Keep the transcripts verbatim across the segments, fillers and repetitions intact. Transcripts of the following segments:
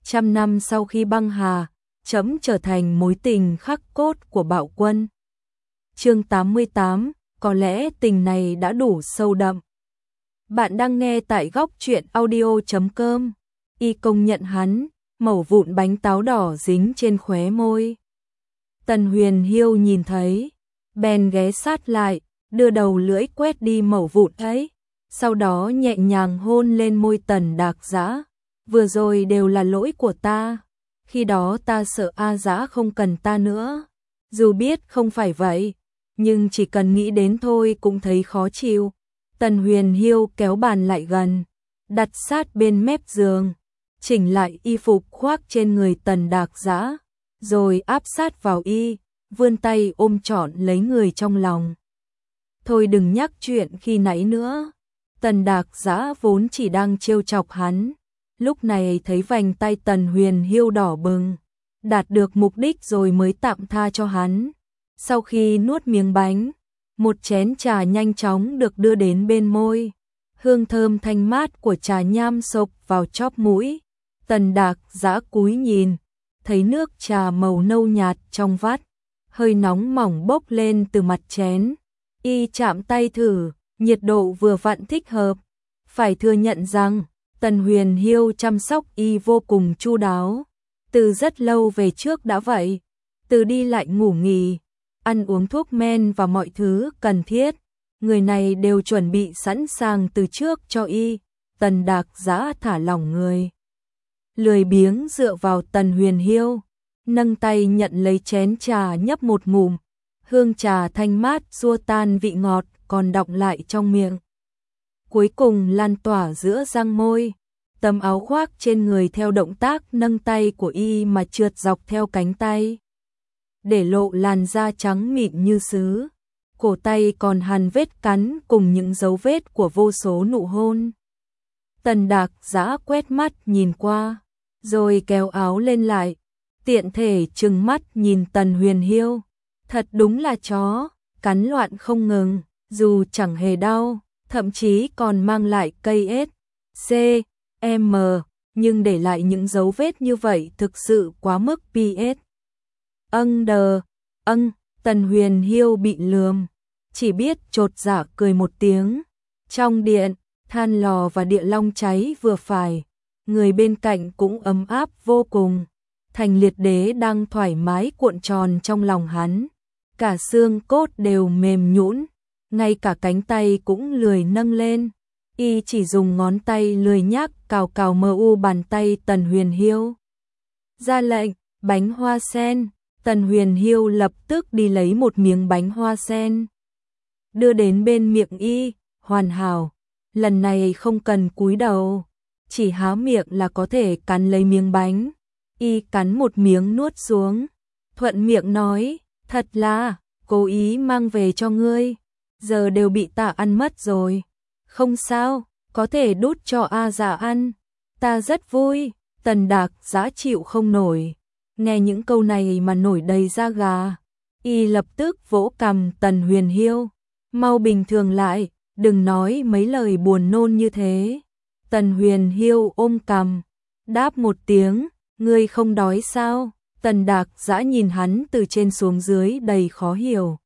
Trăm năm sau khi băng hà, trẫm trở thành mối tình khắc cốt của Bạo Quân. Chương tám mươi tám, có lẽ tình này đã đủ sâu đậm. Bạn đang nghe tại góc truyện audio chấm com. Y công nhận hắn, mẩu vụn bánh táo đỏ dính trên khóe môi. Tần Huyền Hiêu nhìn thấy, bèn ghé sát lại, đưa đầu lưỡi quét đi mẩu vụn ấy, sau đó nhẹ nhàng hôn lên môi Tần Đạc Dã. Vừa rồi đều là lỗi của ta, khi đó ta sợ A Dã không cần ta nữa. Dù biết không phải vậy, nhưng chỉ cần nghĩ đến thôi cũng thấy khó chịu. Tần Huyền Hiêu kéo bàn lại gần, đặt sát bên mép giường, chỉnh lại y phục khoác trên người Tần Đạc Dã, rồi áp sát vào y, vươn tay ôm trọn lấy người trong lòng. Thôi đừng nhắc chuyện khi nãy nữa. Tần Đạc Dã vốn chỉ đang trêu chọc hắn, lúc này thấy vành tay Tần Huyền Hiêu đỏ bừng, đạt được mục đích rồi mới tạm tha cho hắn. Sau khi nuốt miếng bánh, một chén trà nhanh chóng được đưa đến bên môi, hương thơm thanh mát của trà nham xộc vào chóp mũi. Tần Đạc Dã cúi nhìn, thấy nước trà màu nâu nhạt trong vắt, hơi nóng mỏng bốc lên từ mặt chén. Y chạm tay thử, nhiệt độ vừa vặn thích hợp. Phải thừa nhận rằng, Tần Huyền Hiêu chăm sóc y vô cùng chu đáo, từ rất lâu về trước đã vậy, từ đi lại ngủ nghỉ, ăn uống thuốc men và mọi thứ cần thiết, người này đều chuẩn bị sẵn sàng từ trước cho y. Tần Đạc Dã thả lỏng người, lười biếng dựa vào Tần Huyền Hiêu, nâng tay nhận lấy chén trà nhấp một ngụm, hương trà thanh mát xua tan vị ngọt còn đọng lại trong miệng, cuối cùng lan tỏa giữa răng môi. Tấm áo khoác trên người theo động tác nâng tay của y mà trượt dọc theo cánh tay, để lộ làn da trắng mịn như sứ. Cổ tay còn hằn vết cắn cùng những dấu vết của vô số nụ hôn. Tần Đạc Dã quét mắt nhìn qua, rồi kéo áo lên lại, tiện thể trừng mắt nhìn Tần Huyền Hiêu. Thật đúng là chó, cắn loạn không ngừng, dù chẳng hề đau, thậm chí còn mang lại cây ết, C, M, nhưng để lại những dấu vết như vậy thực sự quá mức pê ét. Âng đờ, âng, Tần Huyền Hiêu bị lườm, chỉ biết chột dạ cười một tiếng. Trong điện, than lò và địa long cháy vừa phải, người bên cạnh cũng ấm áp vô cùng. Thành Liệt Đế đang thoải mái cuộn tròn trong lòng hắn, cả xương cốt đều mềm nhũn, ngay cả cánh tay cũng lười nâng lên. Y chỉ dùng ngón tay lười nhác cào cào mờ u bàn tay Tần Huyền Hiêu. Ra lệnh, bánh hoa sen. Tần Huyền Hiêu lập tức đi lấy một miếng bánh hoa sen, đưa đến bên miệng y, hoàn hảo. Lần này không cần cúi đầu, chỉ há miệng là có thể cắn lấy miếng bánh. Y cắn một miếng nuốt xuống, thuận miệng nói, thật là, cố ý mang về cho ngươi, giờ đều bị ta ăn mất rồi. Không sao, có thể đút cho A Dã ăn, ta rất vui. Tần Đạc Dã chịu không nổi, nghe những câu này mà nổi đầy da gà. Y lập tức vỗ cằm Tần Huyền Hiêu, mau bình thường lại, đừng nói mấy lời buồn nôn như thế. Tần Huyền Hiêu ôm cằm, đáp một tiếng, ngươi không đói sao? Tần Đạc Dã nhìn hắn từ trên xuống dưới đầy khó hiểu.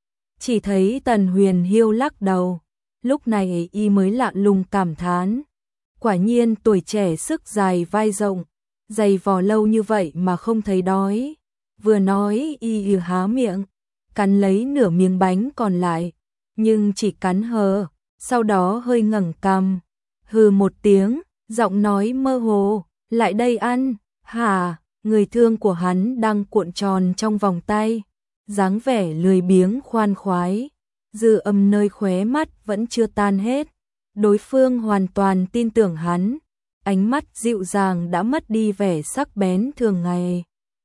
Chỉ thấy Tần Huyền Hiêu lắc đầu, lúc này y mới lạ lùng cảm thán. Quả nhiên tuổi trẻ sức dài vai rộng, dày vò lâu như vậy mà không thấy đói. Vừa nói y há miệng, cắn lấy nửa miếng bánh còn lại, nhưng chỉ cắn hờ, sau đó hơi ngẩng cằm, hừ một tiếng, giọng nói mơ hồ, lại đây ăn. Hả? Người thương của hắn đang cuộn tròn trong vòng tay, dáng vẻ lười biếng khoan khoái, dư âm nơi khóe mắt vẫn chưa tan hết. Đối phương hoàn toàn tin tưởng hắn, ánh mắt dịu dàng đã mất đi vẻ sắc bén thường ngày,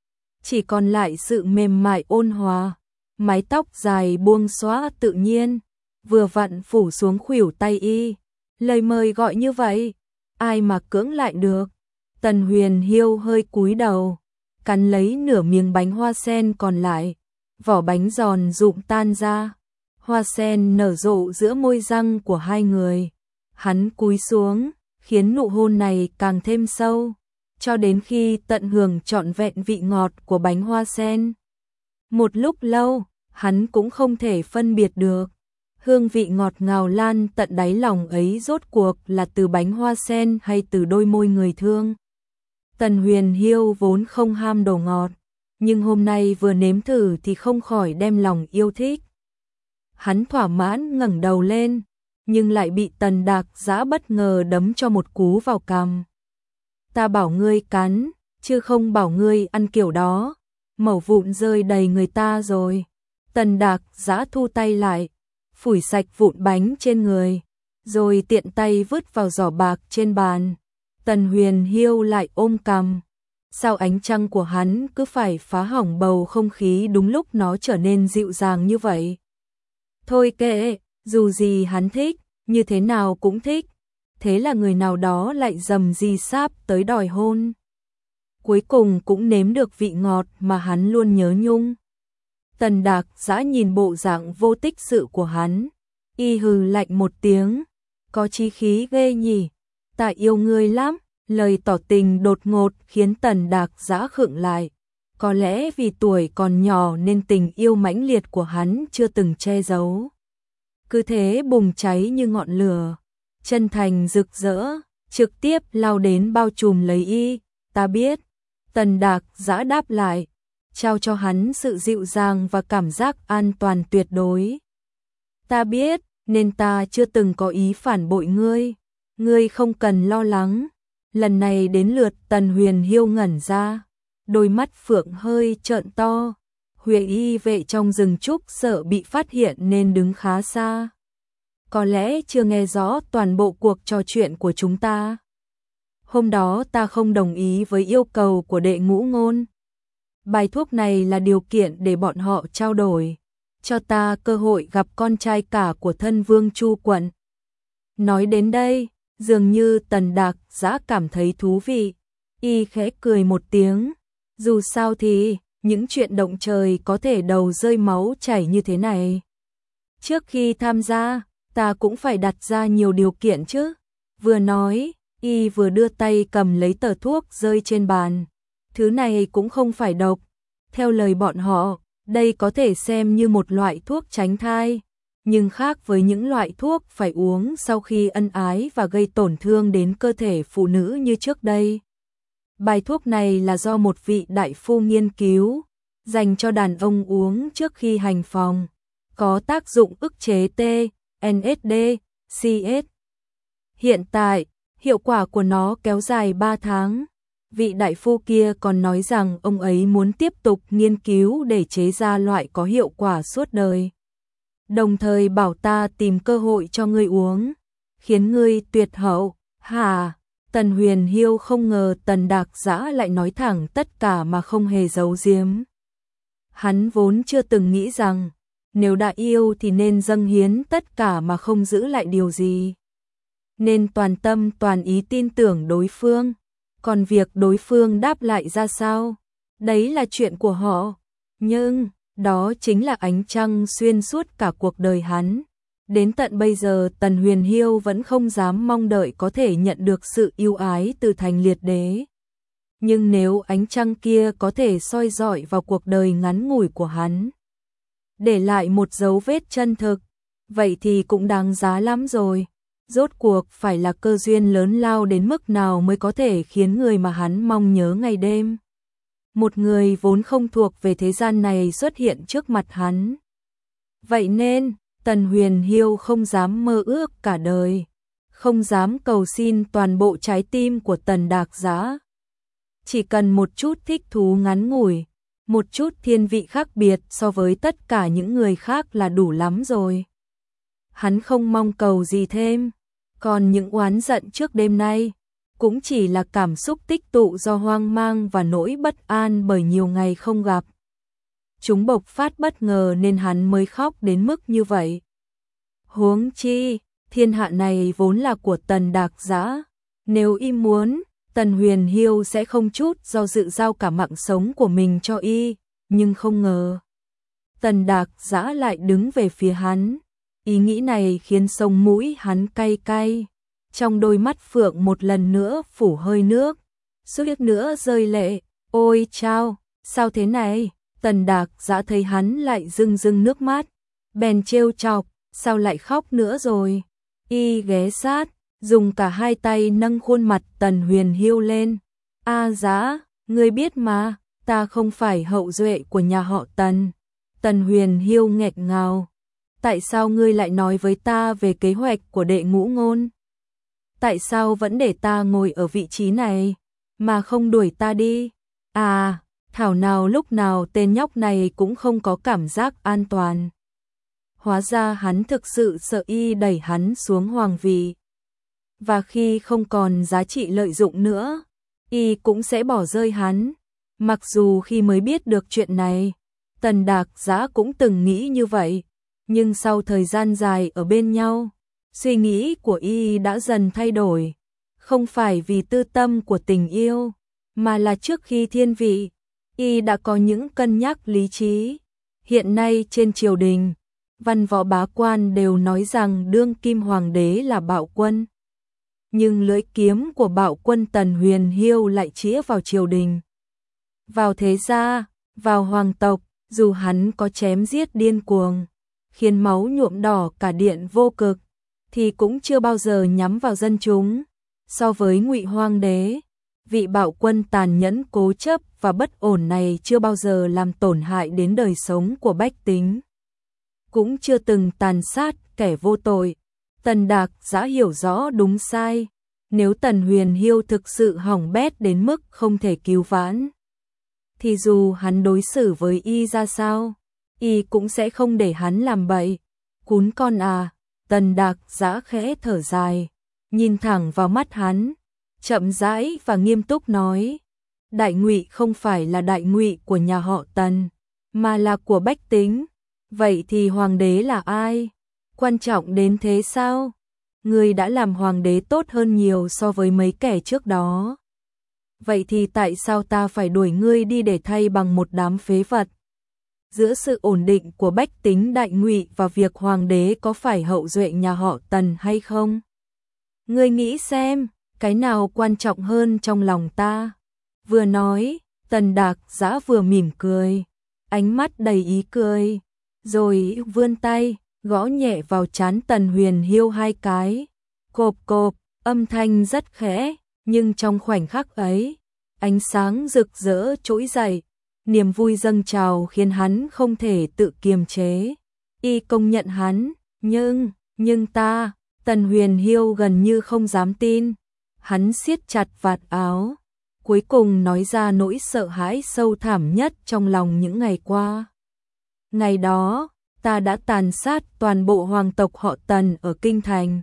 chỉ còn lại sự mềm mại ôn hòa. Mái tóc dài buông xõa tự nhiên, vừa vặn phủ xuống khuỷu tay y. Lời mời gọi như vậy, ai mà cưỡng lại được. Tần Huyền Hiêu hơi cúi đầu, cắn lấy nửa miếng bánh hoa sen còn lại, vỏ bánh giòn rụm tan ra, hoa sen nở rộ giữa môi răng của hai người. Hắn cúi xuống, khiến nụ hôn này càng thêm sâu. cho đến khi tận hưởng trọn vẹn vị ngọt của bánh hoa sen. Một lúc lâu, hắn cũng không thể phân biệt được, hương vị ngọt ngào lan tận đáy lòng ấy rốt cuộc là từ bánh hoa sen hay từ đôi môi người thương. Tần Huyền Hiêu vốn không ham đồ ngọt, nhưng hôm nay vừa nếm thử thì không khỏi đem lòng yêu thích. Hắn thỏa mãn ngẩng đầu lên, nhưng lại bị Tần Đạc Giã bất ngờ đấm cho một cú vào cằm. Ta bảo ngươi cắn, chứ không bảo ngươi ăn kiểu đó. Mẩu vụn rơi đầy người ta rồi. Tần Đạc Giã thu tay lại, phủi sạch vụn bánh trên người, rồi tiện tay vứt vào giỏ bạc trên bàn. Tần Huyền Hiêu lại ôm cằm. Sao ánh trăng của hắn cứ phải phá hỏng bầu không khí đúng lúc nó trở nên dịu dàng như vậy? Thôi kệ, dù gì hắn thích, như thế nào cũng thích. Thế là người nào đó lại rầm rì sáp tới đòi hôn. Cuối cùng cũng nếm được vị ngọt mà hắn luôn nhớ nhung. Tần Đạc Giã nhìn bộ dạng vô tích sự của hắn, y hừ lạnh một tiếng, có chí khí ghê nhỉ, ta yêu ngươi lắm. Lời tỏ tình đột ngột khiến Tần Đạc Giã khựng lại, có lẽ vì tuổi còn nhỏ nên tình yêu mãnh liệt của hắn chưa từng che giấu. Cứ thế bùng cháy như ngọn lửa, chân thành rực rỡ, trực tiếp lao đến bao trùm lấy y. Ta biết. Tần Đạc Giã đáp lại, trao cho hắn sự dịu dàng và cảm giác an toàn tuyệt đối. Ta biết, nên ta chưa từng có ý phản bội ngươi. Ngươi không cần lo lắng. Lần này đến lượt Tần Huyền Hiêu ngẩn ra, đôi mắt phượng hơi trợn to. Huệ y vệ trong rừng trúc sợ bị phát hiện nên đứng khá xa. Có lẽ chưa nghe rõ toàn bộ cuộc trò chuyện của chúng ta. Hôm đó ta không đồng ý với yêu cầu của đệ Ngũ Ngôn. Bài thuốc này là điều kiện để bọn họ trao đổi, cho ta cơ hội gặp con trai cả của thân vương Chu Quận. Nói đến đây, dường như Tần Đạc Giã cảm thấy thú vị, y khẽ cười một tiếng. Dù sao thì, những chuyện động trời có thể đầu rơi máu chảy như thế này. Trước khi tham gia, ta cũng phải đặt ra nhiều điều kiện chứ. Vừa nói, y vừa đưa tay cầm lấy tờ thuốc rơi trên bàn. Thứ này cũng không phải độc. Theo lời bọn họ, đây có thể xem như một loại thuốc tránh thai, nhưng khác với những loại thuốc phải uống sau khi ân ái và gây tổn thương đến cơ thể phụ nữ như trước đây. Bài thuốc này là do một vị đại phu nghiên cứu, dành cho đàn ông uống trước khi hành phòng, có tác dụng ức chế T, en ét đê, xê ét. Hiện tại, hiệu quả của nó kéo dài ba tháng. Vị đại phu kia còn nói rằng ông ấy muốn tiếp tục nghiên cứu để chế ra loại có hiệu quả suốt đời. Đồng thời bảo ta tìm cơ hội cho ngươi uống, khiến ngươi tuyệt hậu. Hả? Tần Huyền Hiêu không ngờ Tần Đạc Giã lại nói thẳng tất cả mà không hề giấu giếm. Hắn vốn chưa từng nghĩ rằng, nếu đã yêu thì nên dâng hiến tất cả mà không giữ lại điều gì. Nên toàn tâm toàn ý tin tưởng đối phương. Còn việc đối phương đáp lại ra sao, đấy là chuyện của họ. Nhưng, đó chính là ánh trăng xuyên suốt cả cuộc đời hắn. Đến tận bây giờ Tần Huyền Hiêu vẫn không dám mong đợi có thể nhận được sự yêu ái từ Thành Liệt Đế. Nhưng nếu ánh trăng kia có thể soi rọi vào cuộc đời ngắn ngủi của hắn, để lại một dấu vết chân thực, vậy thì cũng đáng giá lắm rồi. Rốt cuộc phải là cơ duyên lớn lao đến mức nào mới có thể khiến người mà hắn mong nhớ ngày đêm, một người vốn không thuộc về thế gian này, xuất hiện trước mặt hắn. Vậy nên, Tần Huyền Hiêu không dám mơ ước cả đời, không dám cầu xin toàn bộ trái tim của Tần Đạc Giã. Chỉ cần một chút thích thú ngắn ngủi, một chút thiên vị khác biệt so với tất cả những người khác là đủ lắm rồi. Hắn không mong cầu gì thêm. Còn những oán giận trước đêm nay, cũng chỉ là cảm xúc tích tụ do hoang mang và nỗi bất an bởi nhiều ngày không gặp. Chúng bộc phát bất ngờ nên hắn mới khóc đến mức như vậy. Huống chi, thiên hạ này vốn là của Tần Đạc Giã. Nếu y muốn, Tần Huyền Hiêu sẽ không chút do dự giao cả mạng sống của mình cho y, nhưng không ngờ. Tần Đạc Giã lại đứng về phía hắn. Ý nghĩ này khiến sống mũi hắn cay cay, trong đôi mắt phượng một lần nữa phủ hơi nước, suýt nữa rơi lệ. Ôi chao, sao thế này? Tần Đạc Dã thấy hắn lại rưng rưng nước mắt, bèn trêu chọc, sao lại khóc nữa rồi? Y ghé sát, dùng cả hai tay nâng khuôn mặt Tần Huyền Hiêu lên. A Dã, ngươi biết mà, ta không phải hậu duệ của nhà họ Tần. Tần Huyền Hiêu nghẹt ngào. Tại sao ngươi lại nói với ta về kế hoạch của đệ Ngũ Ngôn? Tại sao vẫn để ta ngồi ở vị trí này, mà không đuổi ta đi? À, thảo nào lúc nào tên nhóc này cũng không có cảm giác an toàn. Hóa ra hắn thực sự sợ Y đẩy hắn xuống hoàng vị. Và khi không còn giá trị lợi dụng nữa, Y cũng sẽ bỏ rơi hắn. Mặc dù khi mới biết được chuyện này, Tần Đạc Dã cũng từng nghĩ như vậy, nhưng sau thời gian dài ở bên nhau, suy nghĩ của Y đã dần thay đổi, không phải vì tư tâm của tình yêu, mà là trước khi thiên vị, Y đã có những cân nhắc lý trí. Hiện nay trên triều đình, văn võ bá quan đều nói rằng đương kim hoàng đế là Bạo Quân. Nhưng lưỡi kiếm của Bạo Quân Tần Huyền Hiêu lại chĩa vào triều đình, vào thế gia, vào hoàng tộc. Dù hắn có chém giết điên cuồng, khiến máu nhuộm đỏ cả Điện Vô Cực, thì cũng chưa bao giờ nhắm vào dân chúng. So với Ngụy Hoàng đế, vị Bạo Quân tàn nhẫn cố chấp và bất ổn này chưa bao giờ làm tổn hại đến đời sống của bách tính, cũng chưa từng tàn sát kẻ vô tội. Tần Đạc Dã hiểu rõ đúng sai, nếu Tần Huyền Hiêu thực sự hỏng bét đến mức không thể cứu vãn, thì dù hắn đối xử với Y ra sao, Y cũng sẽ không để hắn làm bậy. Cún con à, Tần Đạc Dã khẽ thở dài, nhìn thẳng vào mắt hắn, chậm rãi và nghiêm túc nói, Đại Ngụy không phải là Đại Ngụy của nhà họ Tần, mà là của bách tính. Vậy thì hoàng đế là ai? Quan trọng đến thế sao? Ngươi đã làm hoàng đế tốt hơn nhiều so với mấy kẻ trước đó. Vậy thì tại sao ta phải đuổi ngươi đi để thay bằng một đám phế vật? Giữa sự ổn định của bách tính Đại Ngụy và việc hoàng đế có phải hậu duệ nhà họ Tần hay không? Ngươi nghĩ xem, cái nào quan trọng hơn trong lòng ta? Vừa nói, Tần Đạc Dã vừa mỉm cười, ánh mắt đầy ý cười, rồi vươn tay, gõ nhẹ vào trán Tần Huyền Hiêu hai cái. Cộp cộp, âm thanh rất khẽ, nhưng trong khoảnh khắc ấy, ánh sáng rực rỡ trỗi dậy, niềm vui dâng trào khiến hắn không thể tự kiềm chế. Y công nhận hắn, nhưng, nhưng ta, Tần Huyền Hiêu gần như không dám tin. Hắn siết chặt vạt áo, cuối cùng nói ra nỗi sợ hãi sâu thẳm nhất trong lòng những ngày qua. Ngày đó, ta đã tàn sát toàn bộ hoàng tộc họ Tần ở Kinh Thành.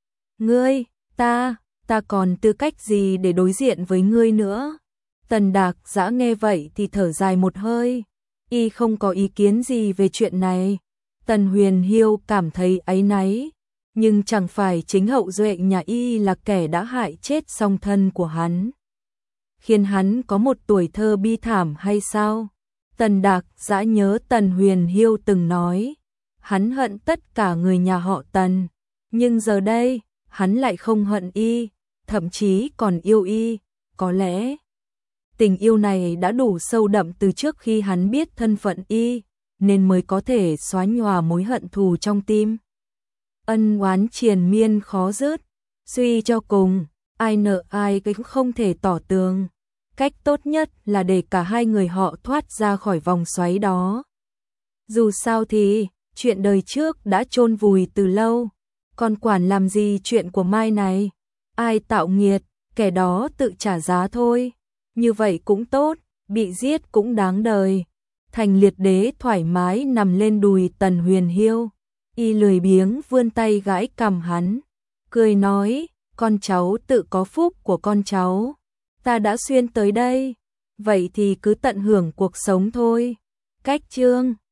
Ngươi, ta, ta còn tư cách gì để đối diện với ngươi nữa? Tần Đạc Dã nghe vậy thì thở dài một hơi, Y không có ý kiến gì về chuyện này. Tần Huyền Hiêu cảm thấy áy náy, nhưng chẳng phải chính hậu duệ nhà Y là kẻ đã hại chết song thân của hắn, khiến hắn có một tuổi thơ bi thảm hay sao? Tần Đạc Dã nhớ Tần Huyền Hiêu từng nói, hắn hận tất cả người nhà họ Tần, nhưng giờ đây, hắn lại không hận Y, thậm chí còn yêu Y. Có lẽ tình yêu này đã đủ sâu đậm từ trước khi hắn biết thân phận Y, nên mới có thể xóa nhòa mối hận thù trong tim. Ân oán triền miên khó dứt, suy cho cùng, ai nợ ai cũng không thể tỏ tường. Cách tốt nhất là để cả hai người họ thoát ra khỏi vòng xoáy đó. Dù sao thì, chuyện đời trước đã chôn vùi từ lâu, còn quản làm gì chuyện của mai này. Ai tạo nghiệt, kẻ đó tự trả giá thôi. Như vậy cũng tốt, bị giết cũng đáng đời. Thành Liệt Đế thoải mái nằm lên đùi Tần Huyền Hiêu, Y lười biếng vươn tay gãi cằm hắn, cười nói, con cháu tự có phúc của con cháu. Ta đã xuyên tới đây, vậy thì cứ tận hưởng cuộc sống thôi. Cách chương